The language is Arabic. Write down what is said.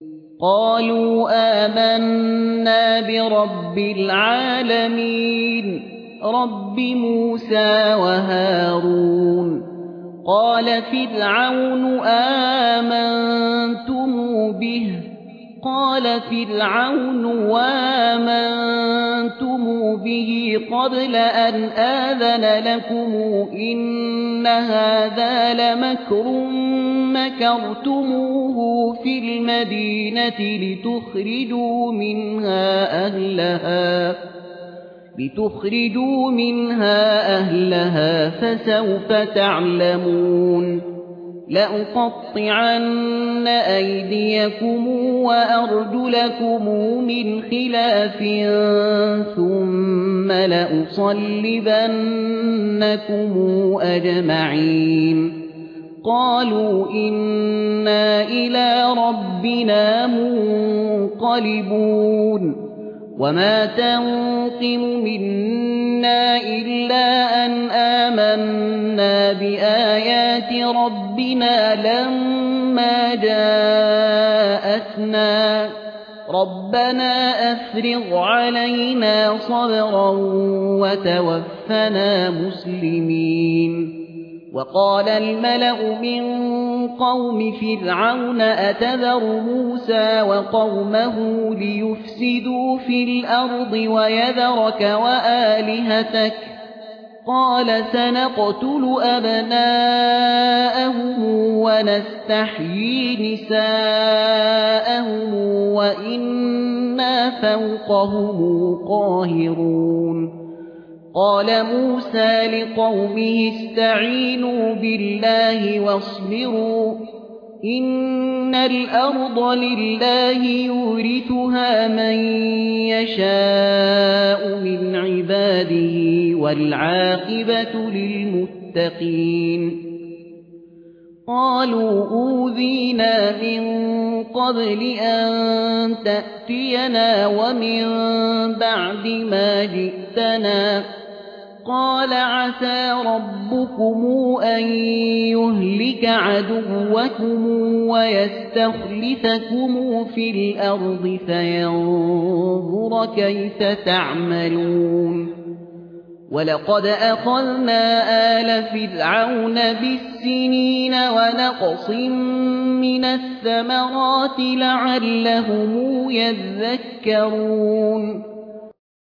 قالوا آمنا برب العالمين رب موسى وهارون. قال فرعون آمنتم به قبل أن آذن لكم إن هذا لمكر مكرتموه في المدينة لتخرجوا منها أهلها فسوف تعلمون. لأقطعن أيديكم وأرجلكم من خلاف ثم لأصلبنكم أجمعين. قالوا إنا إلى ربنا منقلبون. وما تنقم منا إلا أن آمنا بآيات ربنا لما جاءتنا ربنا أفرغ علينا صبرا وتوفنا مسلمين. وقال الملأ من قوم فرعون أتذر موسى وقومه ليفسدوا في الأرض ويذرك وآلهتك قال سنقتل أبناءهم ونستحيي نساءهم وإنا فوقهم قاهرون. قال موسى لقومه استعينوا بالله واصبروا إن الأرض لله يورثها من يشاء من عباده والعاقبة للمتقين. قالوا أوذينا من قبل أن تأتينا ومن بعد ما جئتنا قال عسى ربكم أن يهلك عدوكم ويستخلفكم في الأرض فينظر كيف تعملون. ولقد أخذنا آل فرعون بالسنين ونقص من الثمرات لعلهم يذكرون.